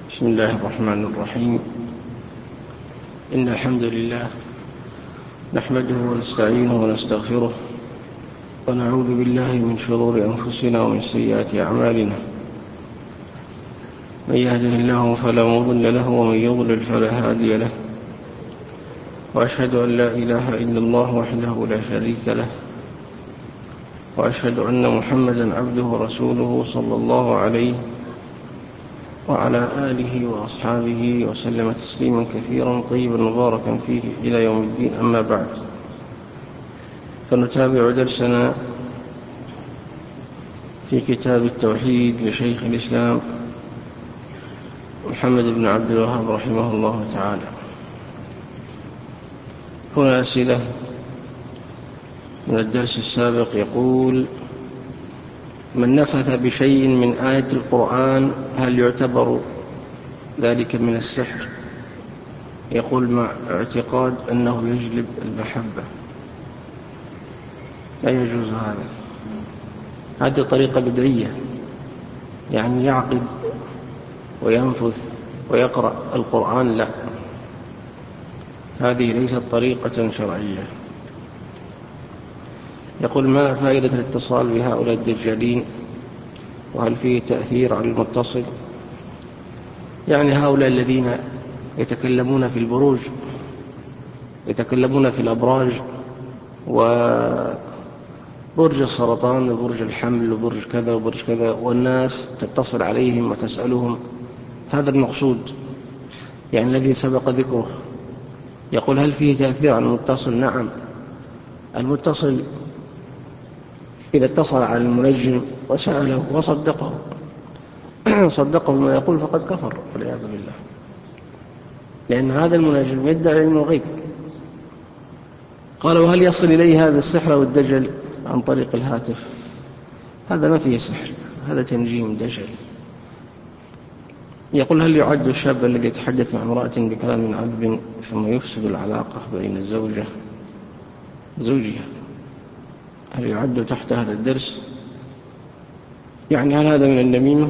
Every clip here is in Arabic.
بسم الله الرحمن الرحيم. إن الحمد لله نحمده ونستعينه ونستغفره ونعوذ بالله من شرور أنفسنا ومن سيئات أعمالنا. من يهده الله فلا مضل له ومن يضلل فلا هادي له، وأشهد أن لا إله إلا الله وحده لا شريك له، وأشهد أن محمدا عبده ورسوله صلى الله عليه وعلى آله وأصحابه وسلم تسليما كثيرا طيبا مباركا فيه إلى يوم الدين. أما بعد، فنتابع درسنا في كتاب التوحيد لشيخ الإسلام محمد بن عبد الوهاب رحمه الله تعالى. هنا أسئلة من الدرس السابق. يقول: من نفث بشيء من آية القرآن هل يعتبر ذلك من السحر؟ يقول: مع اعتقاد أنه يجلب المحبة. لا يجوز هذا. هذه طريقة بدعية، يعني يعقد وينفث ويقرأ القرآن. لا، هذه ليست طريقة شرعية. يقول: ما فائدة الاتصال بهؤلاء الدجالين، وهل فيه تأثير على المتصل؟ يعني هؤلاء الذين يتكلمون في البروج، يتكلمون في الأبراج، وبرج السرطان وبرج الحمل وبرج كذا وبرج كذا، والناس تتصل عليهم وتسألهم. هذا المقصود، يعني الذي سبق ذكره. يقول: هل فيه تأثير على المتصل؟ نعم. المتصل إذا اتصل على المنجم وسأله وصدقه صدقه ما يقول فقد كفر والعياذ بالله، لأن هذا المنجم يدعي علم الغيب. قال: وهل يصل إليه هذا السحر والدجل عن طريق الهاتف؟ هذا ما فيه سحر، هذا تنجيم دجل. يقول: هل يعد الشاب الذي يتحدث مع امرأة بكلام عذب ثم يفسد العلاقة بين الزوجة وزوجها، هل يعد تحت هذا الدرس؟ يعني هل هذا من النميمة؟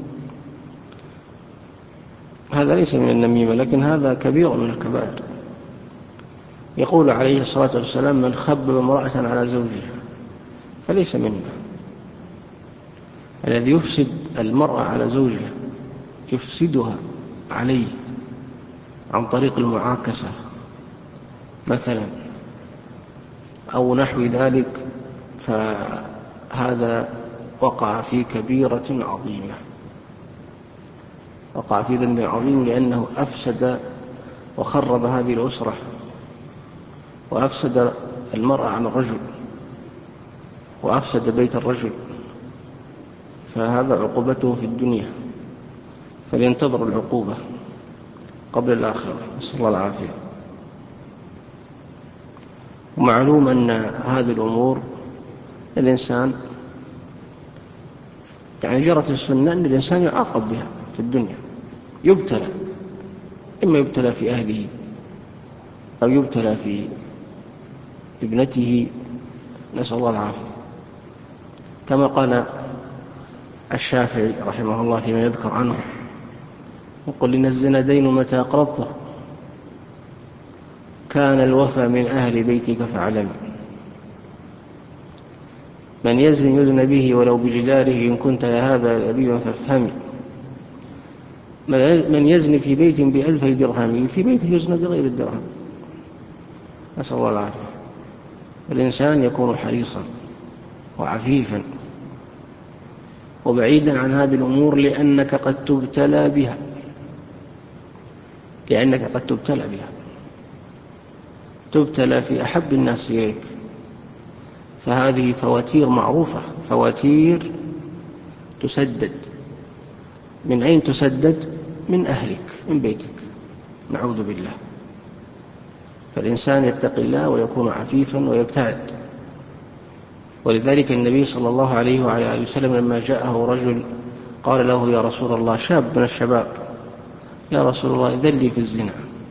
هذا ليس من النميمة، لكن هذا كبير من الكبائر. يقول عليه الصلاة والسلام: من خبب امرأة على زوجها فليس منا. الذي يفسد المرأة على زوجها، يفسدها عليه عن طريق المعاكسة مثلا أو نحو ذلك، فهذا وقع في كبيرة عظيمة، وقع في ذنب عظيم، لأنه أفسد وخرب هذه الأسرة، وأفسد المرأة عن الرجل، وأفسد بيت الرجل، فهذا عقوبته في الدنيا، فلينتظر العقوبة قبل الآخرة، نسأل الله العافية. ومعلوم أن هذه الأمور الإنسان، يعني جرت السنة أن الإنسان يعاقب بها في الدنيا، يبتلى، إما يبتلى في أهله أو يبتلى في ابنته، نسأل الله العافية. كما قال الشافعي رحمه الله فيما يذكر عنه: يقول: إن الزنا دين متى أقرضته كان الوفى من أهل بيتك فاعلم. من يزن يزن به ولو بجداره، إن كنت يا هذا لبيبا فافهمي. من يزن في بيت ب1000 درهم، في بيته يزن بغير الدرهم، نسأل الله العافية. الإنسان يكون حريصا وعفيفا وبعيدا عن هذه الأمور، لأنك قد تبتلى بها، لأنك قد تبتلى بها، تبتلى في أحب الناس إليك. فهذه فواتير معروفة، فواتير تسدد. من أين تسدد؟ من أهلك، من بيتك، نعوذ بالله. فالإنسان يتقي الله ويكون عفيفا ويبتعد. ولذلك النبي صلى الله عليه وعلى آله وسلم لما جاءه رجل قال له: يا رسول الله، شاب من الشباب، يا رسول الله إذن لي في الزنا.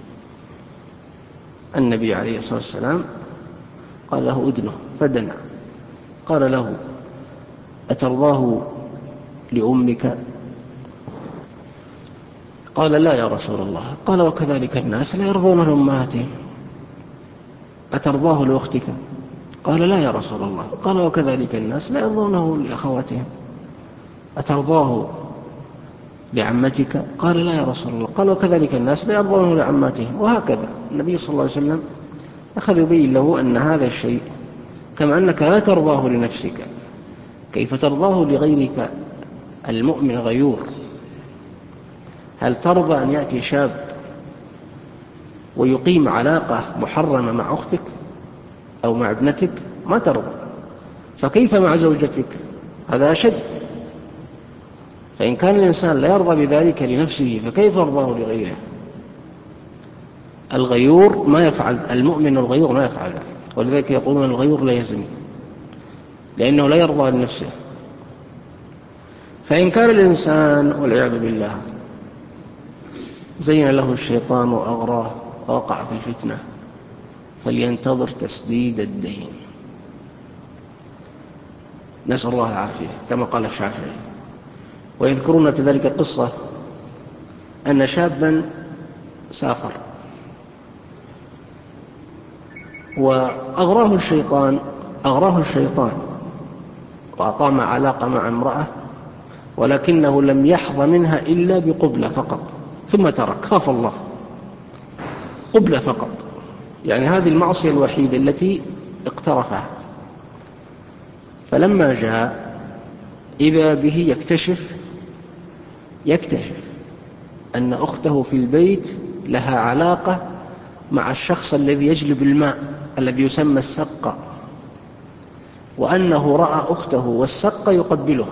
النبي عليه الصلاة والسلام قال له: أدنه، فدنا. قال له: أترضاه لأمك؟ قال لا يا رسول الله. قال وكذلك الناس لا يرضون لأمهاتهم، أترضاه لأختك؟ قال لا يا رسول الله. قال وكذلك الناس لا يرضونه لأخواتهم، أترضاه لعمتك؟ قال لا يا رسول الله. قال وكذلك الناس لا يرضونه لعماتهم. وهكذا النبي صلى الله عليه وسلم أخذ يبين له أن هذا الشيء كما أنك لا ترضاه لنفسك، كيف ترضاه لغيرك المؤمن غيور؟ هل ترضى أن يأتي شاب ويقيم علاقة محرمة مع أختك أو مع ابنتك؟ ما ترضى. فكيف مع زوجتك؟ هذا أشد. فإن كان الإنسان لا يرضى بذلك لنفسه فكيف يرضاه لغيره؟ الغيور ما يفعل، المؤمن الغيور ما يفعل ذلك، ولذلك يقولون الغيور لا يزني، لأنه لا يرضى لنفسه. فإن كان الإنسان والعياذ بالله زين له الشيطان وأغراه ووقع في الفتنة فلينتظر تسديد الدين، نسأل الله العافية كما قال الشافعي. ويذكرون في ذلك قصة أن شابا سافر وأغراه الشيطان وأقام علاقة مع امرأة، ولكنه لم يحظى منها إلا بقبلة فقط، ثم ترك، خاف الله، قبلة فقط، يعني هذه المعصية الوحيدة التي اقترفها. فلما جاء إذا به يكتشف أن أخته في البيت لها علاقة مع الشخص الذي يجلب الماء الذي يسمى السقة، وأنه رأى أخته والسقة يقبلها.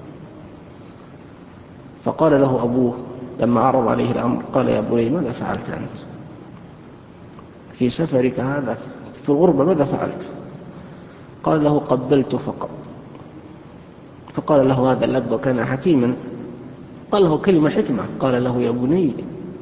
فقال له أبوه لما عرض عليه الأمر، قال يا بني ماذا فعلت أنت في سفرك هذا في الغربة؟ ماذا فعلت؟ قال له قبلت فقط. فقال له هذا الأب وكان حكيما، قال له كلمة حكمة، قال له يا بني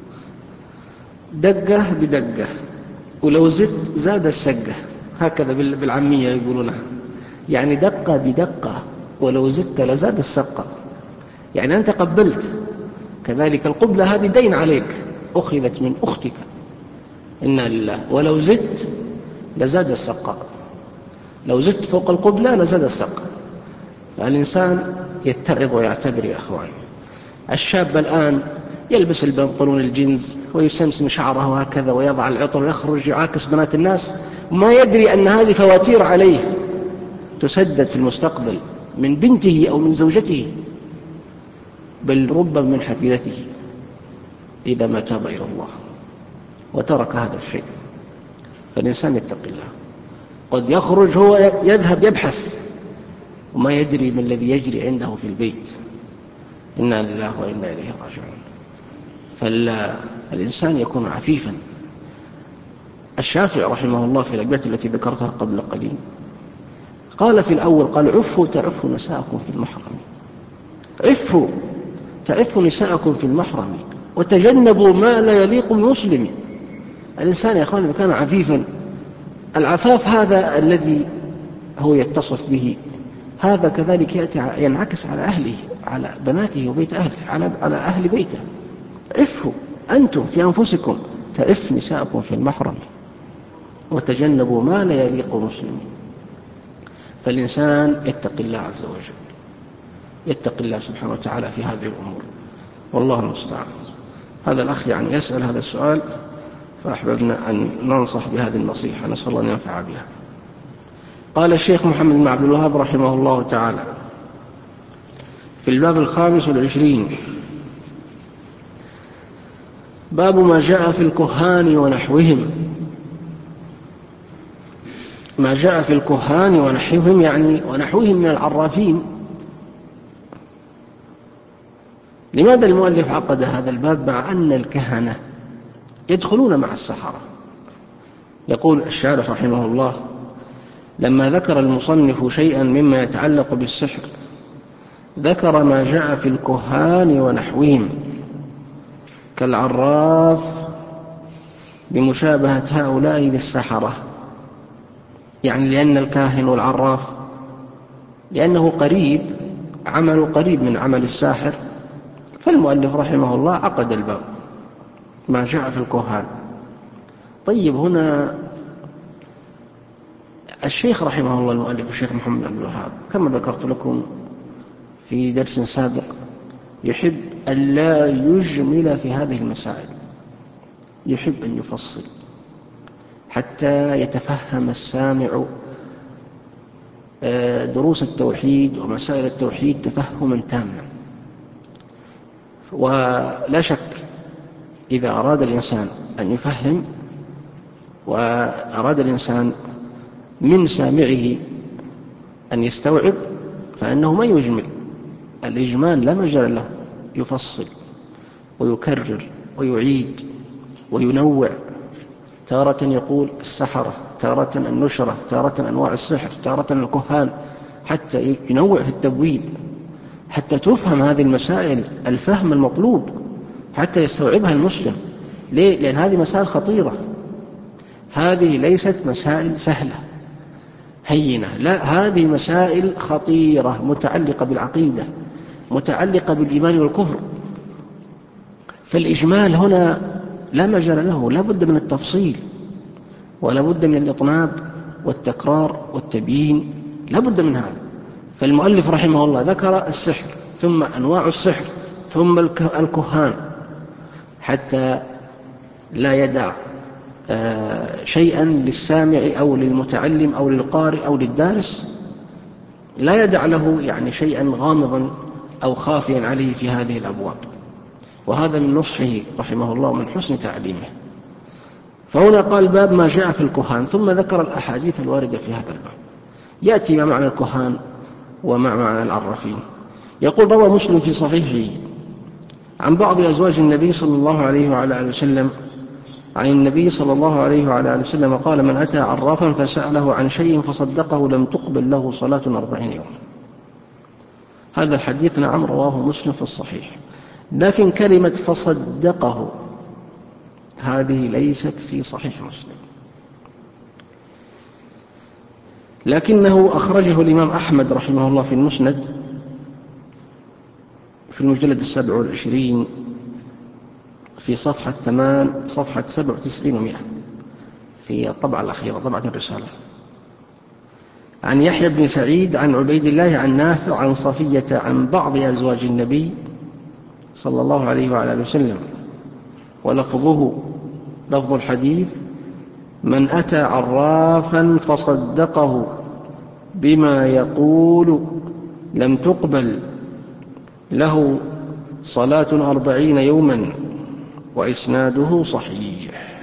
دقة بدقة، ولو زدت زاد السقة، هكذا بالعامية يقولونها، يعني دقة بدقة ولو زدت لزاد السقة، يعني أنت قبلت، كذلك القبلة هذه دين عليك، أخذت من أختك، إنا لله، ولو زدت لزاد السقة، لو زدت فوق القبلة لزاد السقة. فالإنسان يتعظ ويعتبر يا أخواني. الشاب الآن يلبس البنطلون الجينز ويسمسم شعره هكذا ويضع العطر ويخرج يعاكس بنات الناس، ما يدري أن هذه فواتير عليه تسدد في المستقبل من بنته أو من زوجته، بل ربما من حفيدته إذا ما تاب إلى الله وترك هذا الشيء. فالإنسان يتقي الله. قد يخرج هو يذهب يبحث وما يدري ما الذي يجري عنده في البيت، إنا لله وإنا إليه راجعون. فالإنسان يكون عفيفا. الشافعي رحمه الله في الأبيات التي ذكرتها قبل قليل قال في الأول، قال عفوا تعفوا نساءكم في المحرم، عفوا تعفوا نساءكم في المحرم وتجنبوا ما لا يليق بمسلم. الإنسان يا أخوان إذا كان عفيفا، العفاف هذا الذي هو يتصف به، هذا كذلك يأتي ينعكس على أهله، على بناته وبيت أهله، على أهل بيته. عفوا أنتم في أنفسكم، تعف نساءكم في المحرم وتجنبوا ما لا يليق بمسلم. فالإنسان يتقي الله عز وجل، يتقي الله سبحانه وتعالى في هذه الأمور، والله المستعان. هذا الأخ يعني يسأل هذا السؤال، فأحببنا أن ننصح بهذه النصيحة، نسأل الله أن ينفع بها. قال الشيخ محمد بن عبد الوهاب رحمه الله تعالى في الباب 25 باب ما جاء في الكهان ونحوهم. ما جاء في الكهان ونحوهم يعني ونحوهم من العرافين. لماذا المؤلف عقد هذا الباب مع أن الكهنة يدخلون مع السحرة؟ يقول الشارح رحمه الله لما ذكر المصنف شيئا مما يتعلق بالسحر ذكر ما جاء في الكهان ونحوهم كالعراف بمشابهة هؤلاء للسحرة، يعني لأن الكاهن والعراف لأنه قريب، عمله قريب من عمل الساحر، فالمؤلف رحمه الله عقد الباب ما جاء في الكهان. طيب، هنا الشيخ رحمه الله المؤلف الشيخ محمد عبد الوهاب كما ذكرت لكم في درس سابق يحب أن لا يجمل في هذه المسائل، يحب أن يفصل حتى يتفهم السامع دروس التوحيد ومسائل التوحيد تفهما تاما. ولا شك إذا أراد الإنسان أن يفهم وأراد الإنسان من سامعه أن يستوعب فإنه ما يجمل. الإجمال لا مجال له، يفصل ويكرر ويعيد وينوع، تارة يقول السحرة، تارة النشرة، تارة أنواع السحر، تارة الكهان، حتى ينوع في التبويب حتى تفهم هذه المسائل الفهم المطلوب حتى يستوعبها المسلم. ليه؟ لأن هذه مسائل خطيرة، هذه ليست مسائل سهلة هينة، لا، هذه مسائل خطيرة متعلقة بالعقيدة، متعلقة بالإيمان والكفر. فالإجمال هنا لا مجال له، لا بد من التفصيل ولا بد من الإطناب والتكرار والتبيين، لا بد من هذا. فالمؤلف رحمه الله ذكر السحر ثم أنواع السحر ثم الكهان حتى لا يدع شيئا للسامع أو للمتعلم أو للقارئ أو للدارس، لا يدع له يعني شيئا غامضا أو خافيا عليه في هذه الأبواب. وهذا من نصحه رحمه الله ومن حسن تعليمه. فهنا قال باب ما جاء في الكهان، ثم ذكر الأحاديث الواردة في هذا الباب. يأتي ما معنى الكهان وما معنى العرافين. يقول روى مسلم في صحيحه عن بعض أزواج النبي صلى الله عليه وعلى آله وسلم عن النبي صلى الله عليه وعلى آله وسلم قال: من أتى عرافا فسأله عن شيء فصدقه لم تقبل له صلاة 40 يوم. هذا الحديث نعم رواه مسلم في الصحيح، لكن كلمة فصدقه هذه ليست في صحيح مسلم، لكنه أخرجه الإمام أحمد رحمه الله في المسند في المجلد 27 في صفحة 97 و100 في الطبعة الأخيرة، طبعة الرسالة، عن يحيى بن سعيد عن عبيد الله عن نافع عن صفية عن بعض أزواج النبي صلى الله عليه وعلى آله وسلم، ولفظه لفظ الحديث: من أتى عرافا فصدقه بما يقول لم تقبل له صلاة 40 يوما، وإسناده صحيح.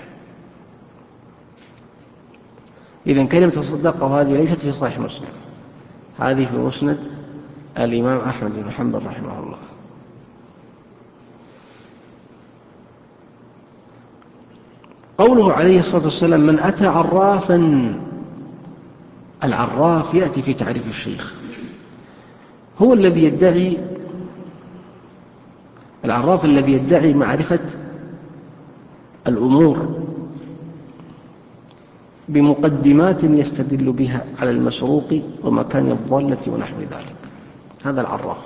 إذن كلمة تصدقه هذه ليست في صحيح مسلم، هذه في مسند الإمام أحمد بن حنبل رحمه الله. قوله عليه الصلاة والسلام من أتى عرافا، العراف يأتي في تعريف الشيخ، هو الذي يدعي، العراف الذي يدعي معرفة الأمور بمقدمات يستدل بها على المسروق ومكان الضالة ونحو ذلك. هذا العراف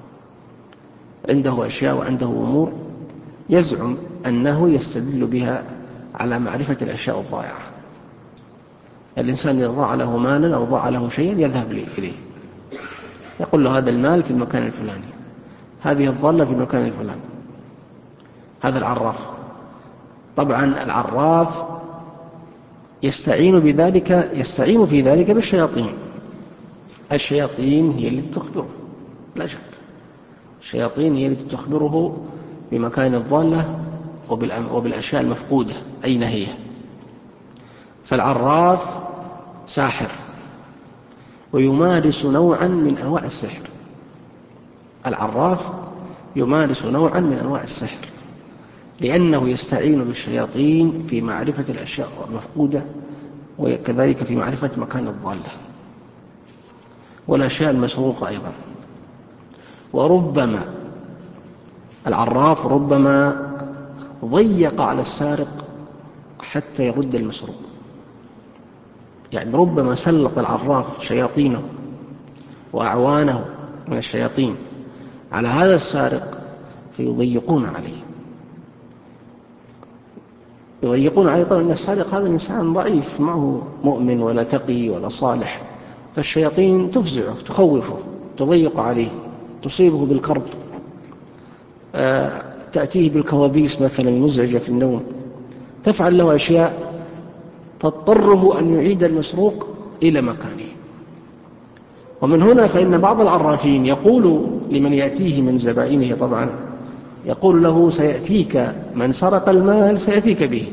عنده أشياء وعنده أمور يزعم أنه يستدل بها على معرفة الأشياء الضائعة. الإنسان إذا ضاع له مالا أو ضاع له شيئا يذهب إليه، يقول له هذا المال في المكان الفلاني، هذه الضالة في المكان الفلاني. هذا العراف. طبعا العراف يستعين في ذلك بالشياطين. الشياطين هي التي تخبره، لا شك، الشياطين هي التي تخبره بمكان الضالة وبالأشياء المفقودة أين هي. فالعراف ساحر ويمارس نوعا من أنواع السحر. العراف يمارس نوعا من أنواع السحر لأنه يستعين بالشياطين في معرفة الأشياء المفقودة، وكذلك في معرفة مكان الضالة والأشياء المسروقة أيضا. وربما العراف ربما ضيق على السارق حتى يرد المسروق، يعني ربما سلط العراف شياطينه وأعوانه من الشياطين على هذا السارق فيضيقون عليه. يضيقون عليه. طبعا السارق هذا إنسان ضعيف، ما هو مؤمن ولا تقي ولا صالح، فالشياطين تفزعه، تخوفه، تضيق عليه، تصيبه بالكرب، تأتيه بالكوابيس مثلا مزعجة في النوم، تفعل له أشياء تضطره أن يعيد المسروق إلى مكانه. ومن هنا فإن بعض العرافين يقول لمن يأتيه من زبائنه، طبعا يقول له: سيأتيك من سرق المال، سيأتيك به،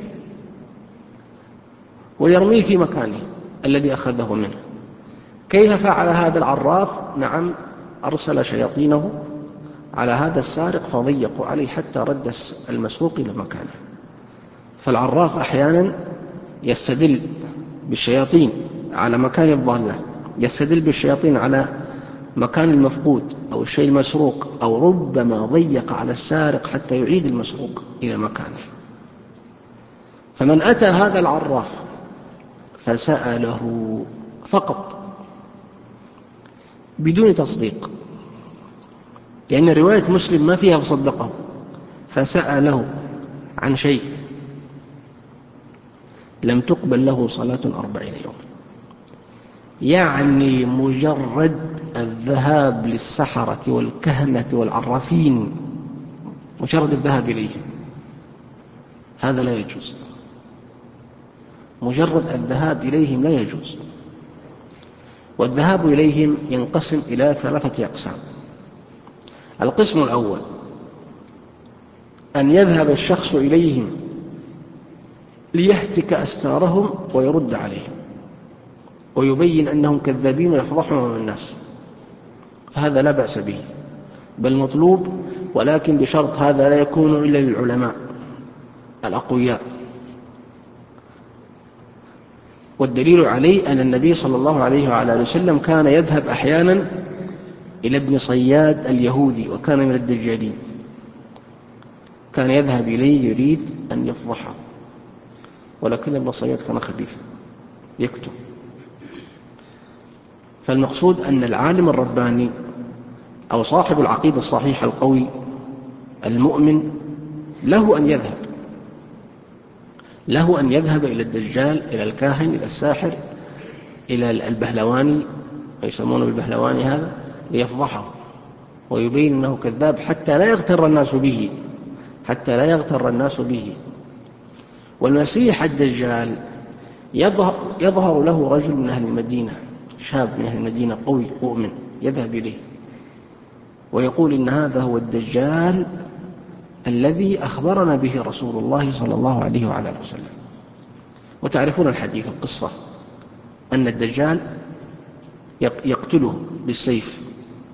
ويرميه في مكانه الذي أخذه منه. كيف فعل هذا العراف؟ نعم، أرسل شياطينه على هذا السارق فضيقوا عليه حتى رد المسروق إلى مكانه. فالعراف أحيانا يستدل بالشياطين على مكان الضالة، يستدل بالشياطين على مكان المفقود أو الشيء المسروق، أو ربما ضيق على السارق حتى يعيد المسروق إلى مكانه. فمن أتى هذا العراف فسأله فقط بدون تصديق، لأن رواية مسلم ما فيها فصدقه، فسأله عن شيء لم تقبل له صلاة 40 يوم. يعني مجرد الذهاب للسحرة والكهنة والعرافين، مجرد الذهاب إليهم، هذا لا يجوز. مجرد الذهاب إليهم لا يجوز. والذهاب إليهم ينقسم إلى 3 أقسام. القسم الأول أن يذهب الشخص إليهم ليهتك أستارهم ويرد عليهم ويبين أنهم كذابين ويفضحهم أمام الناس، فهذا لا بأس به، بل مطلوب، ولكن بشرط هذا لا يكون إلا للعلماء الأقوياء. والدليل عليه أن النبي صلى الله عليه وعلى وسلم كان يذهب أحيانا إلى ابن صياد اليهودي، وكان من الدجالين، كان يذهب إليه يريد أن يفضحه، ولكن ابن صياد كان خبيثا يكتب. فالمقصود أن العالم الرباني أو صاحب العقيدة الصحيح القوي المؤمن له أن يذهب إلى الدجال، إلى الكاهن، إلى الساحر، إلى البهلواني، ويسمونه بالبهلواني هذا، ليفضحه ويبين أنه كذاب حتى لا يغتر الناس به. والمسيح الدجال يظهر له رجل من أهل المدينة، شاب من أهل المدينة قوي مؤمن، يذهب إليه ويقول إن هذا هو الدجال الذي أخبرنا به رسول الله صلى الله عليه وعلى وسلم. وتعرفون الحديث، القصة، أن الدجال يقتله بالسيف،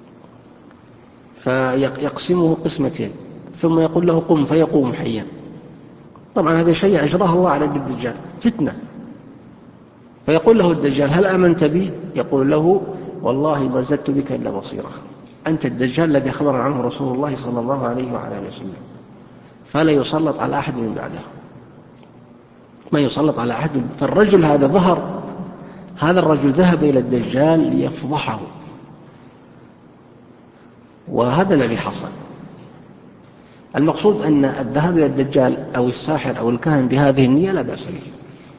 فيقسمه قسمتين، ثم يقول له قم، فيقوم حيا. طبعا هذا شيء أجراه الله على الدجال، فتنة. فيقول له الدجال: هل آمنت بي؟ يقول له: والله ما زدت بك إلا بصيرة، أنت الدجال الذي أخبر عنه رسول الله صلى الله عليه وعلى وسلم، فلا يسلط على أحد من بعده، ما يسلط على أحد. فالرجل هذا هذا الرجل ذهب إلى الدجال ليفضحه، وهذا الذي حصل. المقصود أن الذهاب إلى الدجال أو الساحر أو الكاهن بهذه النية لا بأس به.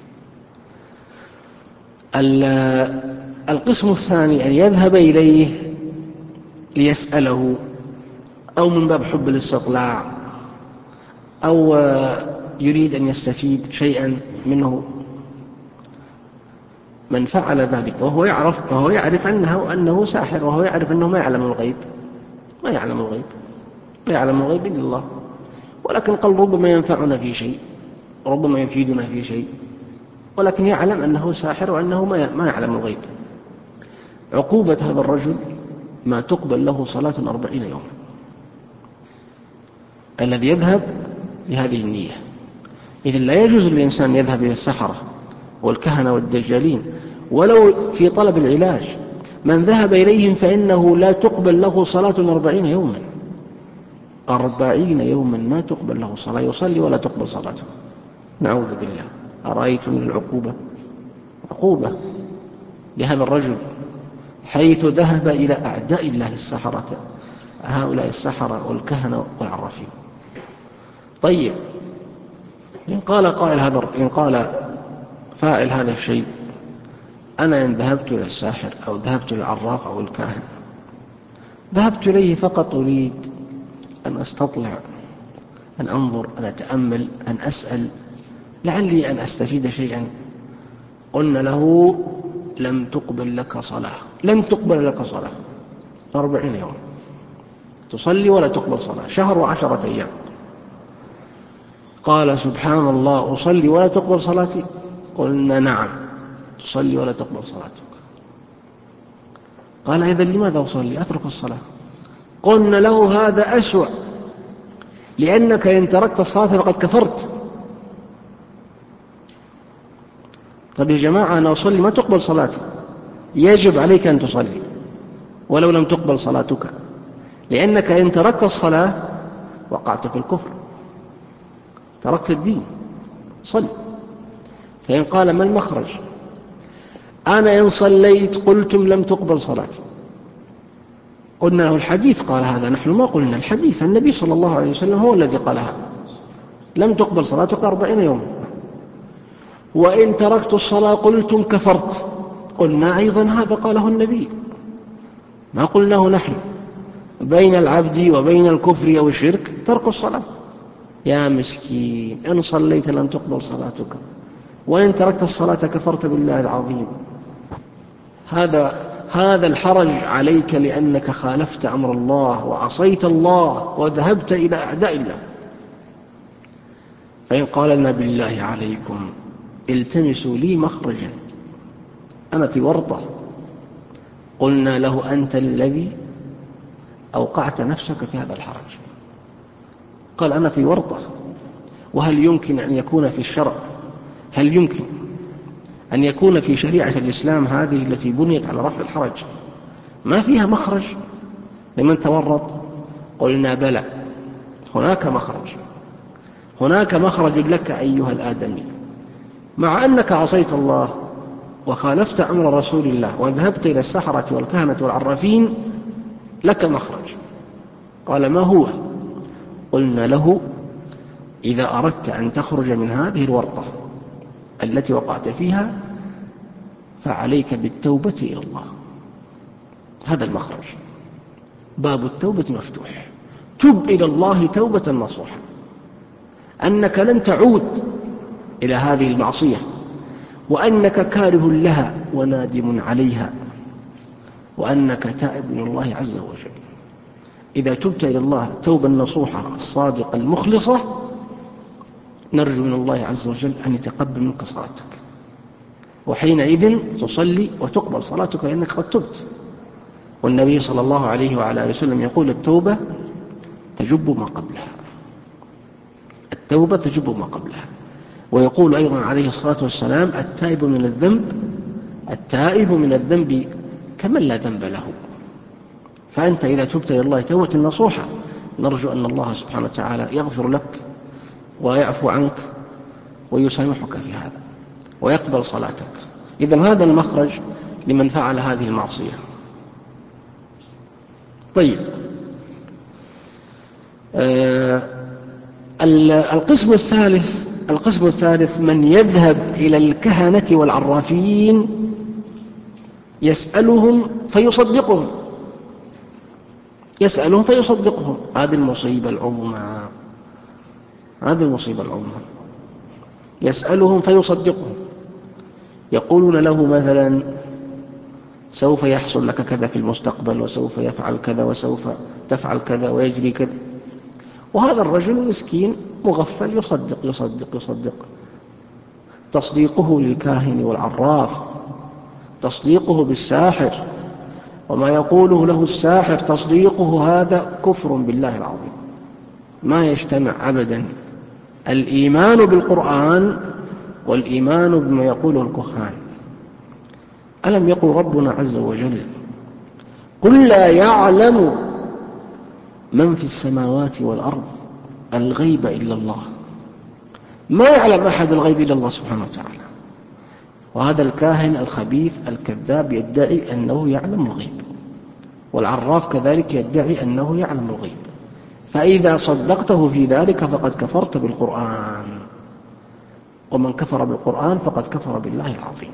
القسم الثاني أن يذهب إليه ليسأله، أو من باب حب الاستطلاع، أو يريد أن يستفيد شيئا منه. من فعل ذلك وهو يعرف أنه ساحر، وهو يعرف أنه ما يعلم الغيب إلا الله، ولكن قال ربما ينفعنا في شيء، ربما يفيدنا في شيء، ولكن يعلم أنه ساحر وأنه ما يعلم الغيب. عقوبة هذا الرجل ما تقبل له صلاة 40 يوم، الذي يذهب بهذه النية. إذن لا يجوز للإنسان يذهب إلى السحرة والكهنة والدجالين ولو في طلب العلاج. من ذهب إليهم فإنه لا تقبل له صلاة 40 يوما. 40 يوما ما تقبل له صلاة، يصلي ولا تقبل صلاته، نعوذ بالله. أرأيتم العقوبة؟ عقوبة لهذا الرجل، حيث ذهب إلى أعداء الله السحرة هؤلاء السحرة والكهنة والعرافين. طيب، إن قال فاعل هذا الشيء: أنا إن ذهبت إلى الساحر أو ذهبت إلى العراف أو الكاهن، ذهبت إليه فقط أريد أن أستطلع، أن أنظر، أن أتأمل، أن أسأل، لعلي أن أستفيد شيئا. قلنا له: لم تقبل لك صلاة، لن تقبل لك صلاة 40 يوم، تصلي ولا تقبل صلاة، شهر و10 أيام. قال: سبحان الله، أصلي ولا تقبل صلاتي؟ قلنا: نعم، تصلي ولا تقبل صلاتك. قال: إذن لماذا أصلي؟ أترك الصلاة. قلنا له: هذا أسوأ، لأنك إن تركت الصلاة فقد كفرت. طيب يا جماعة، أنا أصلي ما تقبل صلاتي، يجب عليك أن تصلي ولو لم تقبل صلاتك، لأنك إن تركت الصلاة وقعت في الكفر، تركت الدين، صل. فإن قال: ما المخرج؟ أنا إن صليت قلتم لم تقبل صلاتي. قلنا له: الحديث قال هذا، نحن ما قلنا، الحديث، النبي صلى الله عليه وسلم هو الذي قال هذا: لم تقبل صلاتك 40 يوم. وإن تركت الصلاة قلتم كفرت. قلنا أيضا هذا قاله النبي، ما قلناه نحن. بين العبد وبين الكفر أو الشرك ترك الصلاة. يا مسكين، إن صليت لم تقبل صلاتك، وإن تركت الصلاة كفرت بالله العظيم. هذا الحرج عليك لأنك خالفت أمر الله وعصيت الله وذهبت إلى أعداء الله. فإن قال لنا: بالله عليكم التمسوا لي مخرجا، أنا في ورطة. قلنا له: أنت الذي أوقعت نفسك في هذا الحرج. قال: أنا في ورطة. وهل يمكن أن يكون في الشرع، هل يمكن أن يكون في شريعة الإسلام هذه التي بنيت على رفع الحرج ما فيها مخرج لمن تورط؟ قلنا: بلى، هناك مخرج، هناك مخرج لك أيها الآدمي. مع أنك عصيت الله وخالفت أمر رسول الله وذهبت إلى السحرة والكهنة والعرافين، لك مخرج. قال: ما هو؟ قلنا له: إذا أردت أن تخرج من هذه الورطة التي وقعت فيها فعليك بالتوبة إلى الله. هذا المخرج، باب التوبة مفتوح. تب إلى الله توبة نصوحة، أنك لن تعود إلى هذه المعصية، وأنك كاره لها ونادم عليها، وأنك تائب من الله عز وجل. إذا تبت إلى الله توبة نصوحة الصادقة المخلصة، نرجو من الله عز وجل أن يتقبل منك صلاتك، وحينئذ تصلي وتقبل صلاتك لأنك قد تبت. والنبي صلى الله عليه وعلى آله وسلم يقول: التوبة تجب ما قبلها، التوبة تجب ما قبلها. ويقول أيضا عليه الصلاة والسلام: التائب من الذنب كمن لا ذنب له. فأنت إذا تبت إلى الله توبة نصوحة، نرجو أن الله سبحانه وتعالى يغفر لك ويعفو عنك ويسامحك في هذا ويقبل صلاتك. إذن هذا المخرج لمن فعل هذه المعصية. طيب، القسم الثالث من يذهب إلى الكهنة والعرافين يسألهم فيصدقهم. هذه المصيبة العظمى، يسألهم فيصدقهم. يقولون له مثلا: سوف يحصل لك كذا في المستقبل، وسوف يفعل كذا، وسوف تفعل كذا، ويجري كذا. وهذا الرجل مسكين مغفل يصدق. تصديقه للكاهن والعراف، تصديقه بالساحر وما يقوله له الساحر، تصديقه هذا كفر بالله العظيم. ما يجتمع أبدا الإيمان بالقرآن والإيمان بما يقوله الكهان. ألم يقل ربنا عز وجل: قل لا يعلم من في السماوات والأرض الغيب إلا الله. ما يعلم أحد الغيب إلا الله سبحانه وتعالى. وهذا الكاهن الخبيث الكذاب يدعي أنه يعلم الغيب. والعراف كذلك يدعي أنه يعلم الغيب، فإذا صدقته في ذلك فقد كفرت بالقرآن، ومن كفر بالقرآن فقد كفر بالله العظيم.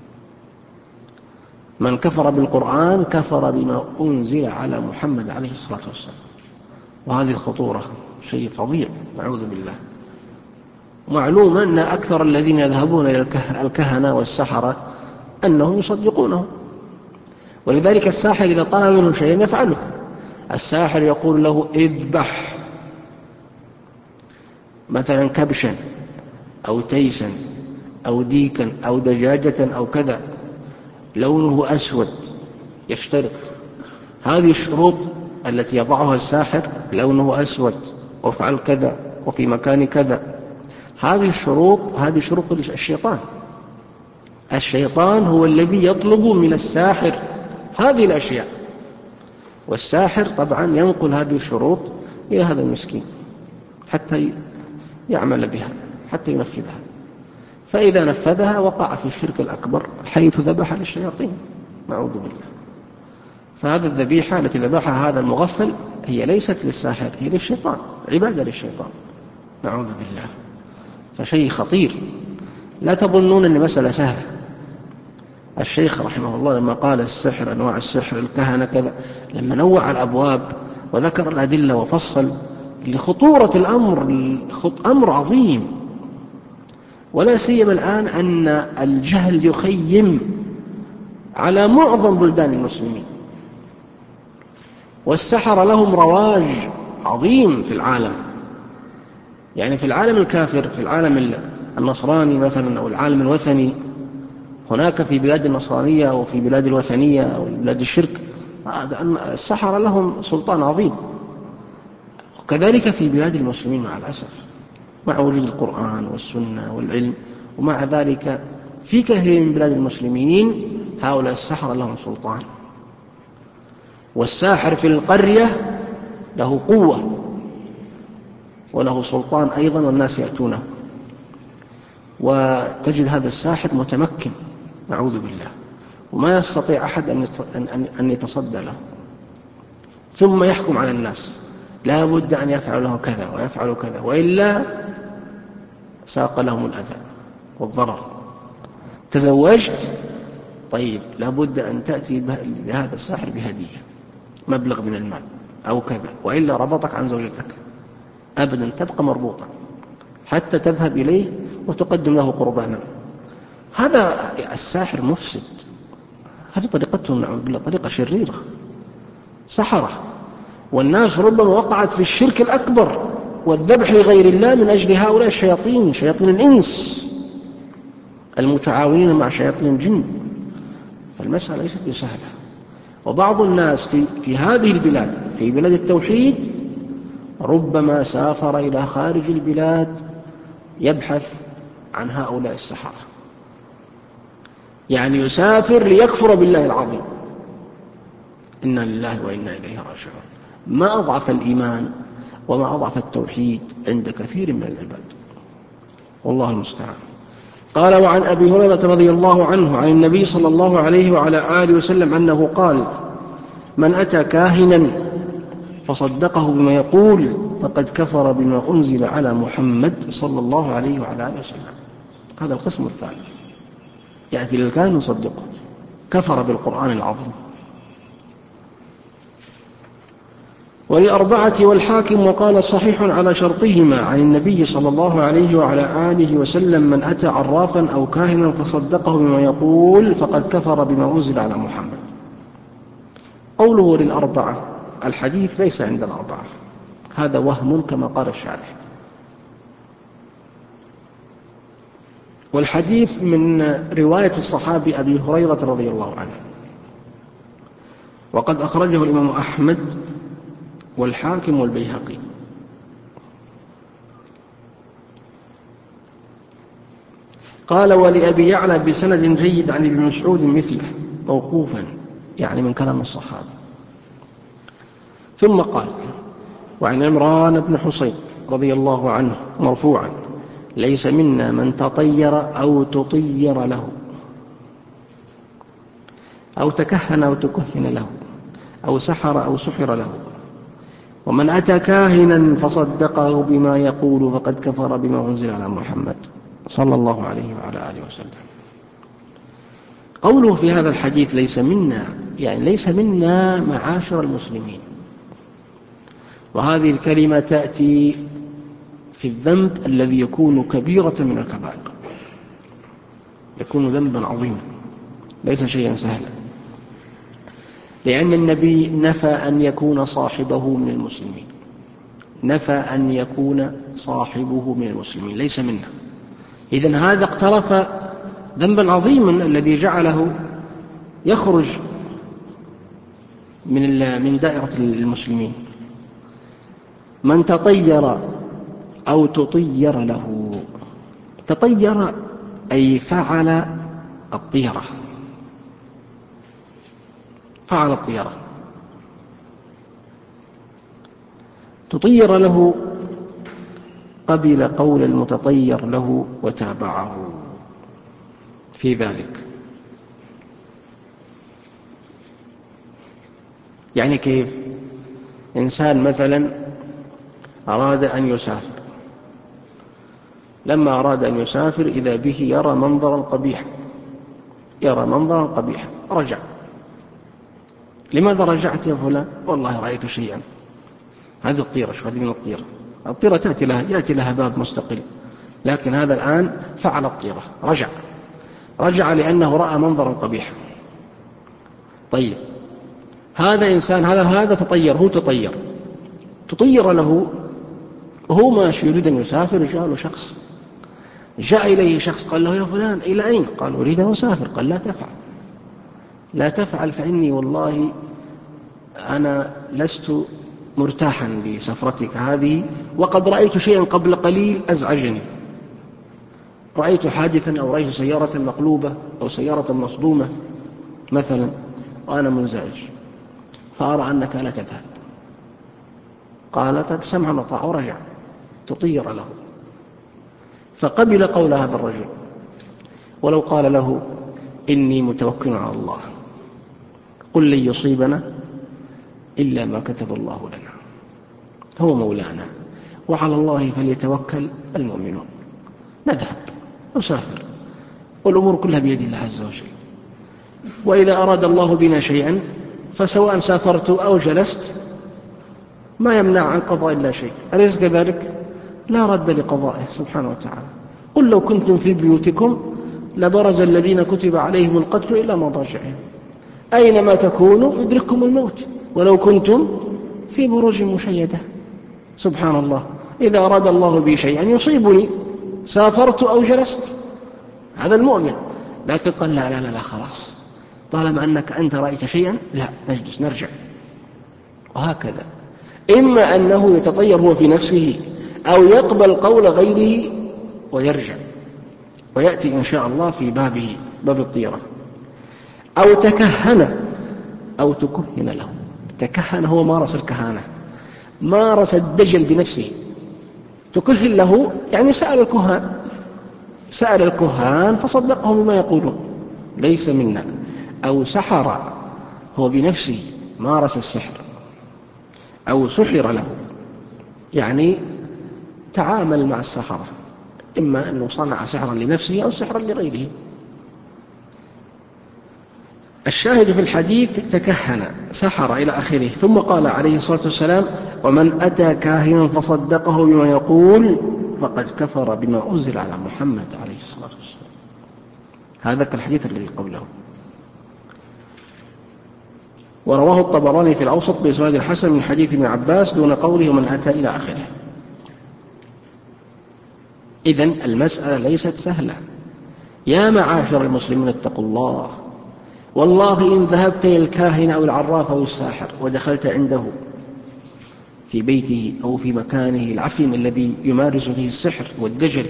من كفر بالقرآن كفر بما أنزل على محمد عليه الصلاة والسلام، وهذه الخطورة شيء فظيع، نعوذ بالله. معلوم أن أكثر الذين يذهبون إلى الكهنة والسحرة أنهم يصدقونهم، ولذلك الساحر إذا طلب منه شيئا يفعله. الساحر يقول له اذبح مثلا كبشا أو تيسا أو ديكا أو دجاجة أو كذا لونه أسود، يشترط هذه الشروط التي يضعها الساحر، لونه أسود وافعل كذا وفي مكان كذا. هذه شروط الشيطان. الشيطان هو الذي يطلب من الساحر هذه الأشياء، والساحر طبعا ينقل هذه الشروط إلى هذا المسكين حتى يعمل بها، حتى ينفذها، فإذا نفذها وقع في الشرك الأكبر حيث ذبح للشياطين، نعوذ بالله. فهذا الذبيحة التي ذبحها هذا المغفل هي ليست للساحر، هي للشيطان، عبادة للشيطان، نعوذ بالله. فشيء خطير، لا تظنون أن مسألة سهلة. الشيخ رحمه الله لما قال السحر، أنواع السحر، الكهنة كذا، لما نوع الأبواب وذكر الأدلة وفصل لخطورة الأمر، أمر عظيم. ولا سيما الآن أن الجهل يخيم على معظم بلدان المسلمين، والسحر لهم رواج عظيم في العالم، يعني في العالم الكافر، في العالم النصراني مثلا أو العالم الوثني، هناك في بلاد النصرانية أو في بلاد الوثنية أو بلاد الشرك السحر لهم سلطان عظيم، وكذلك في بلاد المسلمين مع الأسف، مع وجود القرآن والسنة والعلم، ومع ذلك في كثير من بلاد المسلمين هؤلاء السحر لهم سلطان. والساحر في القرية له قوة وله سلطان أيضا، والناس يأتونه، وتجد هذا الساحر متمكن، نعوذ بالله، وما يستطيع أحد أن يتصدى له، ثم يحكم على الناس لا بد أن يفعل له كذا ويفعل كذا، وإلا ساق لهم الأذى والضرر. تزوجت، طيب لا بد أن تأتي لهذا الساحر بهدية، مبلغ من المال أو كذا، وإلا ربطك عن زوجتك أبدا، تبقى مربوطة حتى تذهب إليه وتقدم له قربانا. هذا الساحر مفسد، هذه طريقتهم نعوذ بالله، طريقة شريرة، سحرة. والناس ربما وقعت في الشرك الأكبر والذبح لغير الله من أجل هؤلاء الشياطين، شياطين الإنس المتعاونين مع شياطين الجن. فالمسألة ليست بسهلة. وبعض الناس في هذه البلاد، في بلاد التوحيد، ربما سافر إلى خارج البلاد يبحث عن هؤلاء السحرة، يعني يسافر ليكفر بالله العظيم. إنا لله وإنا إليه راجعون. ما أضعف الإيمان وما أضعف التوحيد عند كثير من العباد، والله المستعان. قال: وعن أبي هريرة رضي الله عنه عن النبي صلى الله عليه وعلى آله وسلم أنه قال: من أتى كاهنا فصدقه بما يقول فقد كفر بما أنزل على محمد صلى الله عليه وعلى آله وسلم. هذا القسم الثالث، يأتي للكاهن يصدقه، كفر بالقرآن العظيم. وللأربعة والحاكم وقال صحيح على شرطهما عن النبي صلى الله عليه وعلى آله وسلم: من أتى عرافا أو كاهنا فصدقه بما يقول فقد كفر بما أنزل على محمد. قوله للأربعة، الحديث ليس عند الأربعة، هذا وهم كما قال الشارح، والحديث من رواية الصحابي أبي هريرة رضي الله عنه، وقد أخرجه الإمام أحمد والحاكم والبيهقي. قال: ولأبي يعلى بسند جيد عن ابن مسعود مثله موقوفا، يعني من كلام الصحابة. ثم قال: وعن عمران بن حصين رضي الله عنه مرفوعا: ليس منا من تطير أو تطير له أو تكهن أو تكهن له أو سحر أو سحر له. ومن أتى كاهنا فصدقه بما يقول فقد كفر بما أنزل على محمد صلى الله عليه وعلى آله وسلم. قوله في هذا الحديث ليس منا، يعني ليس منا معاشر المسلمين، وهذه الكلمة تأتي في الذنب الذي يكون كبيرة من الكبائر، يكون ذنبا عظيما ليس شيئا سهلا، لأن النبي نفى أن يكون صاحبه من المسلمين، نفى أن يكون صاحبه من المسلمين، ليس منا. إذن هذا اقترف ذنبا عظيما الذي جعله يخرج من دائرة المسلمين. من تطير أو تطير له، تطير أي فعل الطيرة، فعل الطيرة. تطير له قبل قول المتطير له وتابعه في ذلك. يعني كيف؟ إنسان مثلا أراد أن يسافر، لما أراد أن يسافر إذا به يرى منظرا قبيحا، يرى منظرا قبيحا، رجع. لماذا رجعت يا فلان؟ والله رأيت شيئا. هذه الطيرة، شو هذه من الطيرة؟ الطيرة يأتي لها باب مستقل، لكن هذا الآن فعل الطيرة، رجع لأنه رأى منظرا قبيحا. طيب، هذا إنسان هذا تطير، هو تطير له وهو ماشي يريد أن يسافر، جاء إليه شخص قال له يا فلان إلى أين؟ قال أريد أن أسافر. قال لا تفعل فإني والله أنا لست مرتاحا لسفرتك هذه، وقد رأيت شيئا قبل قليل أزعجني، رأيت حادثا أو رأيت سيارة مقلوبة أو سيارة مصدومة مثلا وأنا منزعج، فأرى أنك لا تذهب. قال طيب سمعا وطاعة، ورجع. تطير له، فقبل قول هذا الرجل. ولو قال له إني متوكل على الله، قل لن يصيبنا إلا ما كتب الله لنا، هو مولانا وعلى الله فليتوكل المؤمنون، نذهب نسافر والأمور كلها بيد الله عز وجل، وإذا أراد الله بنا شيئا فسواء سافرت أو جلست ما يمنع عن قضاء الله شيء، أليس كذلك؟ لا رد لقضائه سبحانه وتعالى. قل لو كنتم في بيوتكم لبرز الذين كتب عليهم القتل إلى مضاجعهم، أينما تكونوا يدرككم الموت ولو كنتم في بروج مشيدة. سبحان الله، إذا أراد الله بي شيئا يصيبني سافرت أو جلست، هذا المؤمن. لكن قال لا خلاص، طالما أنك أنت رأيت شيئا لا نجلس نرجع. وهكذا، إما أنه يتطير هو في نفسه أو يقبل قول غيره ويرجع، ويأتي إن شاء الله في باب الطيرة. أو تكهن أو تكهن له. تكهن هو مارس الكهانة، مارس الدجل بنفسه. تكهن له يعني سأل الكهان فصدقهم بما يقولون، ليس منا. أو سحر هو بنفسه مارس السحر. أو سحر له يعني تعامل مع السحرة، إما أنه صنع سحرا لنفسه أو سحرا لغيره. الشاهد في الحديث تكهن، سحر إلى آخره. ثم قال عليه الصلاة والسلام ومن أتى كاهنا فصدقه بما يقول فقد كفر بما أنزل على محمد عليه الصلاة والسلام. هذا كالحديث الذي قبله. ورواه الطبراني في الأوسط بإسناد الحسن من حديث ابن عباس دون قوله ومن أتى إلى آخره. إذن المسألة ليست سهلة. يا معاشر المسلمين اتقوا الله، والله إن ذهبت إلى الكاهن أو العراف أو الساحر ودخلت عنده في بيته أو في مكانه العفن الذي يمارس فيه السحر والدجل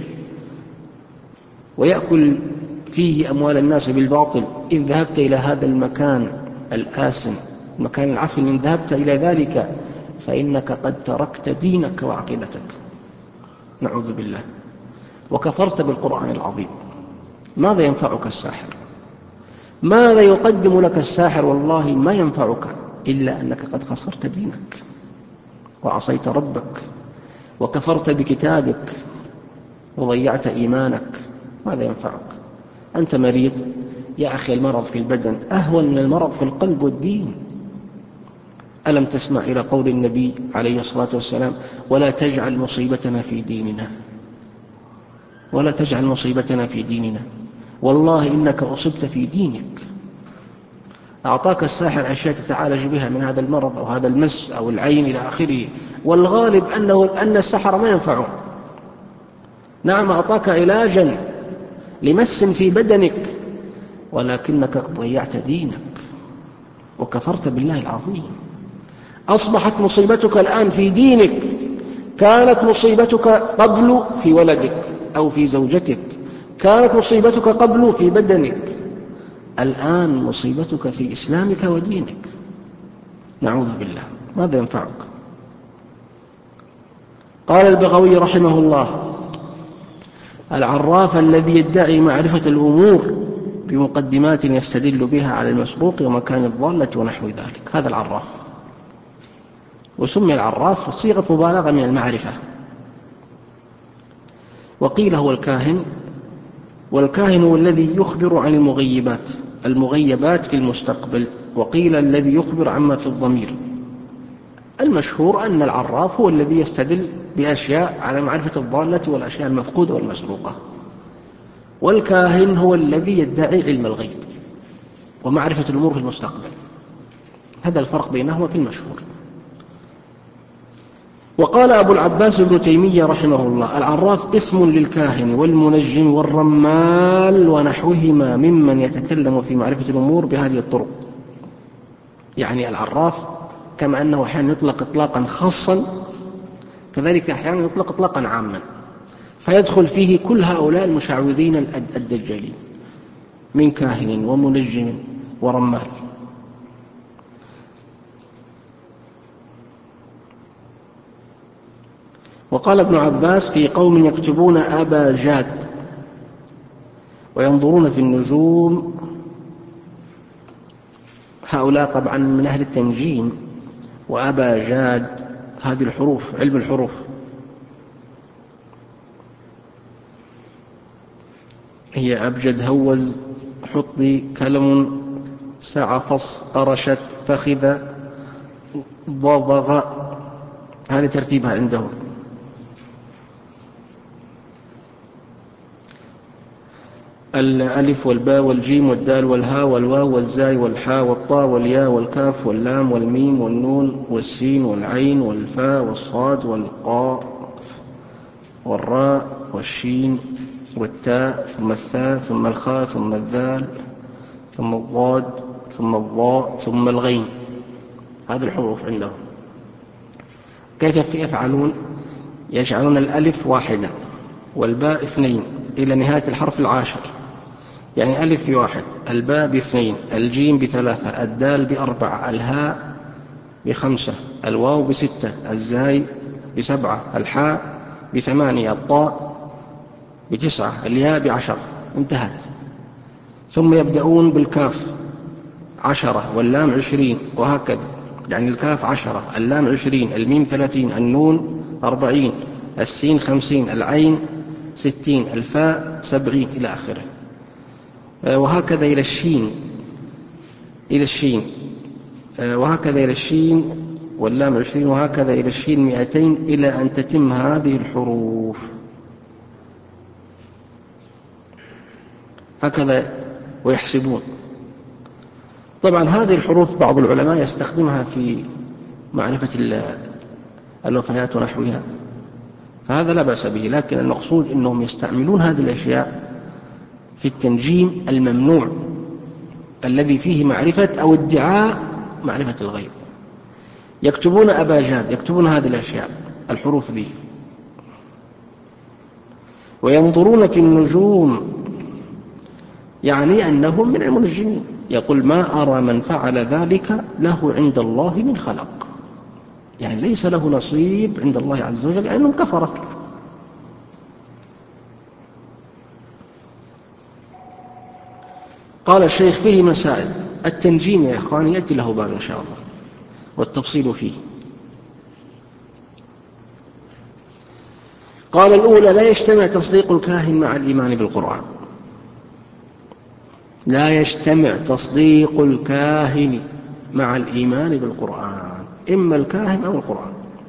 ويأكل فيه أموال الناس بالباطل، إن ذهبت إلى هذا المكان الآسن المكان العفن، إن ذهبت إلى ذلك فإنك قد تركت دينك وعقيدتك، نعوذ بالله، وكفرت بالقرآن العظيم. ماذا ينفعك الساحر؟ ماذا يقدم لك الساحر؟ والله ما ينفعك. إلا أنك قد خسرت دينك وعصيت ربك وكفرت بكتابك وضيعت إيمانك. ماذا ينفعك؟ أنت مريض يا أخي، المرض في البدن أهون من المرض في القلب والدين. ألم تسمع إلى قول النبي عليه الصلاة والسلام: ولا تجعل مصيبتنا في ديننا، ولا تجعل مصيبتنا في ديننا، والله إنك أصبت في دينك. أعطاك الساحر أشياء تتعالج بها من هذا المرض أو هذا المس أو العين إلى آخره، والغالب أن السحر ما ينفعون. نعم، أعطاك علاجا لمس في بدنك، ولكنك ضيعت دينك وكفرت بالله العظيم. أصبحت مصيبتك الآن في دينك، كانت مصيبتك قبل في ولدك أو في زوجتك، كانت مصيبتك قبل في بدنك، الآن مصيبتك في إسلامك ودينك. نعوذ بالله. ماذا ينفعك؟ قال البغوي رحمه الله: العراف الذي يدعي معرفة الأمور بمقدمات يستدل بها على المسبوق ومكان الضالة ونحو ذلك، هذا العراف. وسمي العراف صيغة مبالغة من المعرفة. وقيل هو الكاهن، والكاهن هو الذي يخبر عن المغيبات في المستقبل، وقيل الذي يخبر عما في الضمير. المشهور أن العراف هو الذي يستدل بأشياء على معرفة الضالة والأشياء المفقودة والمسروقة، والكاهن هو الذي يدعي علم الغيب ومعرفة الأمور في المستقبل. هذا الفرق بينهما في المشهور. وقال أبو العباس ابن تيمية رحمه الله: العراف اسم للكاهن والمنجم والرمال ونحوهما ممن يتكلم في معرفة الأمور بهذه الطرق. يعني العراف كما أنه أحيانا يطلق إطلاقا خاصا، كذلك أحيانا يطلق إطلاقا عاما، فيدخل فيه كل هؤلاء المشعوذين الدجالين من كاهن ومنجم ورمال. وقال ابن عباس: في قوم يكتبون أبا جاد وينظرون في النجوم. هؤلاء طبعا من أهل التنجيم. وأبا جاد هذه الحروف، علم الحروف. هي أبجد، هوز، حطي، كلم، سعفص، قرشت، تخذ، ضضغ، هذه ترتيبها عندهم. الألف والباء والجيم والدال والهاء والواو والزاي والحاء والطاء والياء والكاف واللام والميم والنون والسين والعين والفاء والصاد والقاف والراء والشين والتاء ثم الثاء ثم الخاء ثم الذال ثم الضاد ثم الضاء ثم الغين. هذه الحروف عندهم. كيف يفعلون؟ يجعلون الألف واحدة والباء 2 إلى نهاية الحرف 10. يعني ألف ب1، الباء ب2، الجيم ب3، الدال ب4، الهاء ب5، الواو ب6، الزاي ب7، الحاء ب8، الطاء ب9، الياء ب10. انتهت. ثم يبدأون بالكاف 10 واللام 20 وهكذا. يعني الكاف 10، اللام 20، الميم 30، النون 40، السين 50، العين 60، الفاء 70 إلى آخره. وهكذا إلى الشين وهكذا إلى الشين واللام 20، وهكذا إلى الشين 200 إلى أن تتم هذه الحروف. هكذا ويحسبون. طبعا هذه الحروف بعض العلماء يستخدمها في معرفة الوفيات ونحوها، فهذا لا بأس به، لكن المقصود أنهم يستعملون هذه الأشياء في التنجيم الممنوع الذي فيه معرفة أو ادعاء معرفة الغيب. يكتبون أبا جاد، يكتبون هذه الأشياء، الحروف ذي. وينظرون في النجوم، يعني أنهم من المنجمين. يقول: ما أرى من فعل ذلك له عند الله من خلق، يعني ليس له نصيب عند الله عز وجل، لأنهم كفرة. قال الشيخ: فيه مسائل. التنجيم يا إخواني يأتي له باب إن شاء الله، والتفصيل فيه. قال الأولى: لا يجتمع تصديق الكاهن مع الإيمان بالقرآن. لا يجتمع تصديق الكاهن مع الإيمان بالقرآن، إما الكاهن أو القرآن،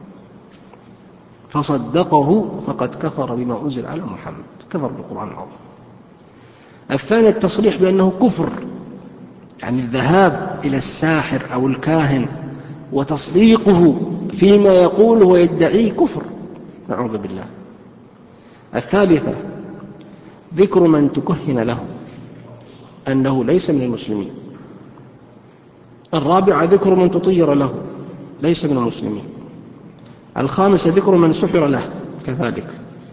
فصدقه فقد كفر بما أنزل على محمد، كفر بالقرآن العظيم. الثاني التصريح بأنه كفر، يعني الذهاب إلى الساحر أو الكاهن وتصديقه فيما يقوله ويدعيه كفر، نعوذ بالله. الثالثة ذكر من تكهن له أنه ليس من المسلمين. الرابعة ذكر من تطير له ليس من المسلمين. الخامسة ذكر من سحر له كذلك.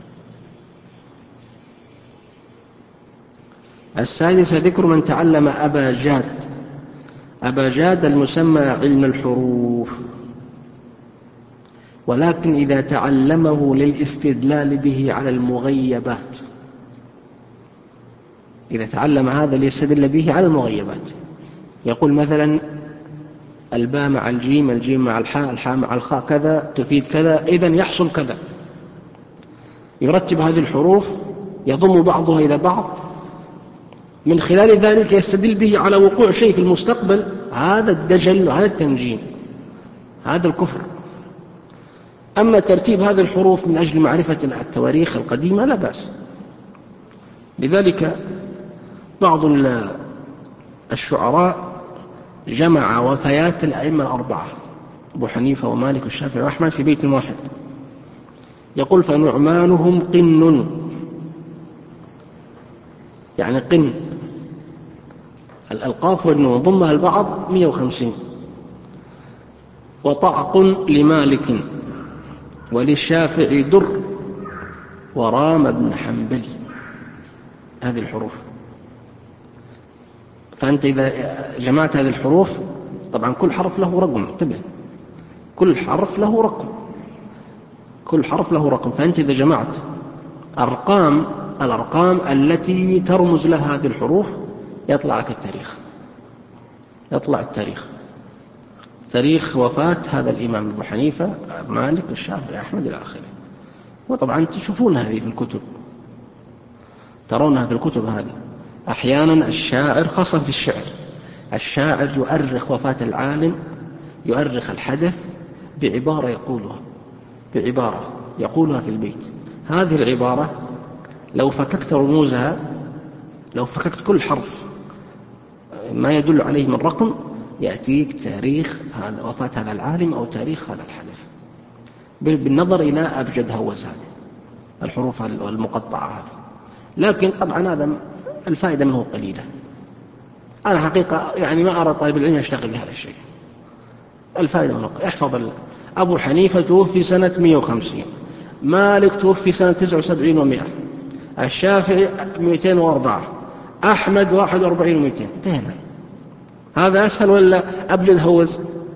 السادسة ذكر من تعلم أبا جاد المسمى علم الحروف، ولكن إذا تعلمه للاستدلال به على المغيبات، إذا تعلم هذا ليستدل به على المغيبات، يقول مثلا الباء مع الجيم، الجيم مع الحاء، الحاء مع الخاء كذا تفيد كذا، إذن يحصل كذا، يرتب هذه الحروف يضم بعضها إلى بعض، من خلال ذلك يستدل به على وقوع شيء في المستقبل. هذا الدجل وهذا التنجيم، هذا الكفر. أما ترتيب هذه الحروف من أجل معرفة التواريخ القديمة لا بأس. لذلك بعض الشعراء جمع وفيات الأئمة الأربعة أبو حنيفة ومالك والشافعي وأحمد في بيت واحد، يقول: فنعمانهم قن، يعني قن الألقاف والنون ضمها البعض 150، وطعق لمالك وللشافعي در ورام بن حنبل. هذه الحروف. فأنت إذا جمعت هذه الحروف، طبعا كل حرف له رقم، انتبه، كل حرف له رقم، كل حرف له رقم. فأنت إذا جمعت الأرقام التي ترمز لها هذه الحروف يطلع لك التاريخ، يطلع التاريخ، تاريخ وفاة هذا الإمام أبو حنيفة، مالك، الشافعي، أحمد إلى آخره. وطبعا تشوفون هذه في الكتب، ترونها في الكتب هذه. أحيانا الشاعر، خاصة في الشعر، الشاعر يؤرخ وفاة العالم، يؤرخ الحدث بعبارة يقولها في البيت. هذه العبارة لو فككت رموزها، لو فككت كل حرف ما يدل عليه من رقم، يأتيك تاريخ وفاة هذا العالم أو تاريخ هذا الحدث، بالنظر إلى أبجد هوز هذه الحروف المقطعة هذه. لكن طبعا هذا الفائدة منه قليلة. أنا حقيقة يعني ما أرى طالب العلم يشتغل بهذا الشيء، الفائدة منه احفظ. أبو حنيفة توفي سنة 150، مالك توفي سنة 79 و100، الشافعي 204، أحمد 41 و200. انتهينا. هذا أسهل ولا أبجد هوز؟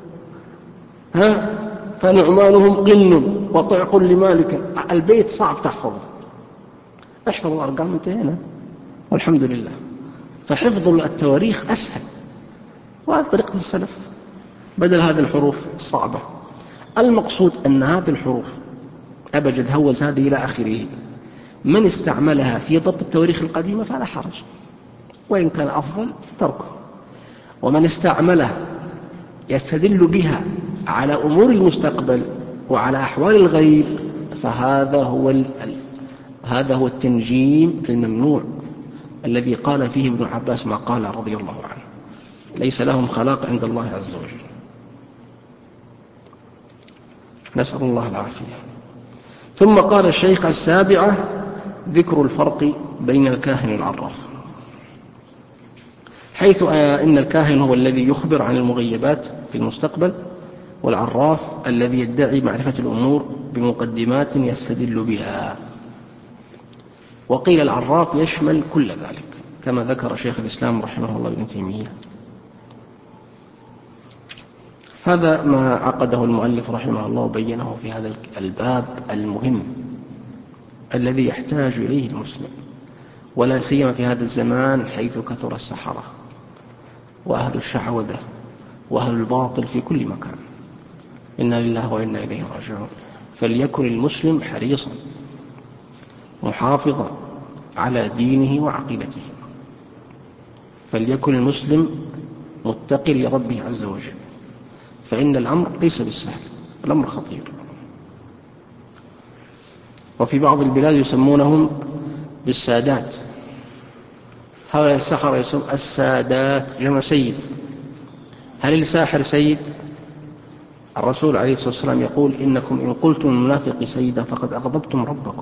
فنعمانهم قن وطعق لمالك. البيت صعب تحفظه، احفظ الأرقام، انتهينا والحمد لله. فحفظ التواريخ أسهل، وهذه طريقة السلف بدل هذه الحروف الصعبة. المقصود أن هذه الحروف أبجد هوز هذه إلى آخره، من استعملها في ضبط التواريخ القديمة فلا حرج، وإن كان أفضل تركه. ومن استعملها يستدل بها على أمور المستقبل وعلى أحوال الغيب، فهذا هو التنجيم الممنوع الذي قال فيه ابن عباس ما قال رضي الله عنه: ليس لهم خلاق عند الله عز وجل. نسأل الله العافية. ثم قال الشيخ: السابعة ذكر الفرق بين الكاهن والعراف، حيث إن الكاهن هو الذي يخبر عن المغيبات في المستقبل، والعراف الذي يدعي معرفة الأمور بمقدمات يستدل بها. وقيل العراف يشمل كل ذلك، كما ذكر شيخ الإسلام رحمه الله ابن تيمية. هذا ما عقده المؤلف رحمه الله وبينه في هذا الباب المهم الذي يحتاج إليه المسلم، ولا سيما في هذا الزمان حيث كثر السحرة وأهل الشعوذة وأهل الباطل في كل مكان. إنا لله وإنا إليه راجعون. فليكن المسلم حريصا محافظا على دينه وعقيدته، فليكن المسلم متقي لربه عز وجل، فإن الأمر ليس بالسهل، الأمر خطير. وفي بعض البلاد يسمونهم بالسادات، هؤلاء السحرة يسمون السادات، جمع سيد. هل الساحر سيد؟ الرسول عليه الصلاة والسلام يقول: إنكم إن قلتم المنافق سيدا فقد أغضبتم ربكم.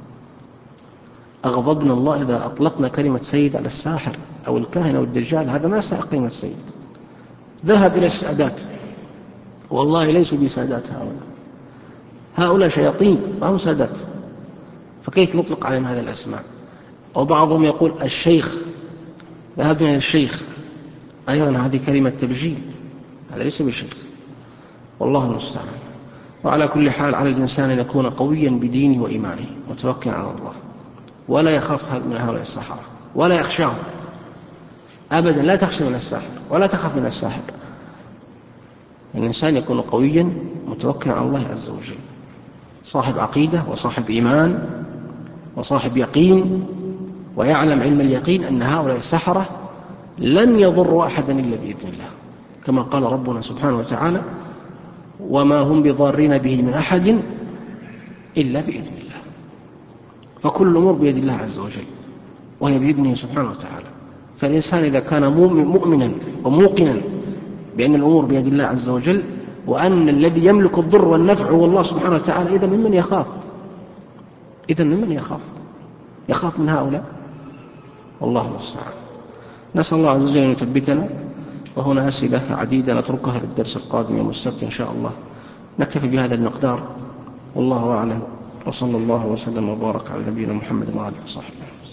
أغضبنا الله إذا أطلقنا كلمة سيد على الساحر أو الكاهن أو الدجال، هذا ما يستحق كلمة سيد. ذهب إلى السادات، والله ليسوا بسادات هؤلاء شياطين ما هم سادات، فكيف نطلق عليهم هذه الأسماء؟ وبعضهم يقول الشيخ، ذهبنا إلى الشيخ، أيضا هذه كلمة تبجيل، هذا ليس بشيخ، والله المستعان. وعلى كل حال على الإنسان أن يكون قويا بدينه وإيمانه متوكلا على الله، ولا يخاف من هؤلاء السحرة ولا يخشاهم أبدا. لا تخشى من الساحر ولا تخاف من الساحر. الإنسان يكون قويا متوكلا على الله عز وجل، صاحب عقيدة وصاحب إيمان وصاحب يقين، ويعلم علم اليقين أن هؤلاء السحرة لن يضروا أحدا إلا بإذن الله، كما قال ربنا سبحانه وتعالى: وما هم بضارين به من أحد إلا بإذن الله. فكل الأمور بيد الله عز وجل، وهي بإذنه سبحانه وتعالى. فالإنسان إذا كان مؤمنا وموقنا بأن الأمور بيد الله عز وجل، وأن الذي يملك الضر والنفع هو الله سبحانه وتعالى، إذن ممن يخاف؟ إذن ممن يخاف؟ يخاف من هؤلاء؟ والله المستعان. نسأل الله عز وجل أن يثبتنا. وهنا أسئلة عديدة نتركها للدرس القادم يوم السبت إن شاء الله. نكتفي بهذا المقدار، والله أعلم، وصلى الله وسلم وبارك على نبينا محمد وعلى آله وصحبه.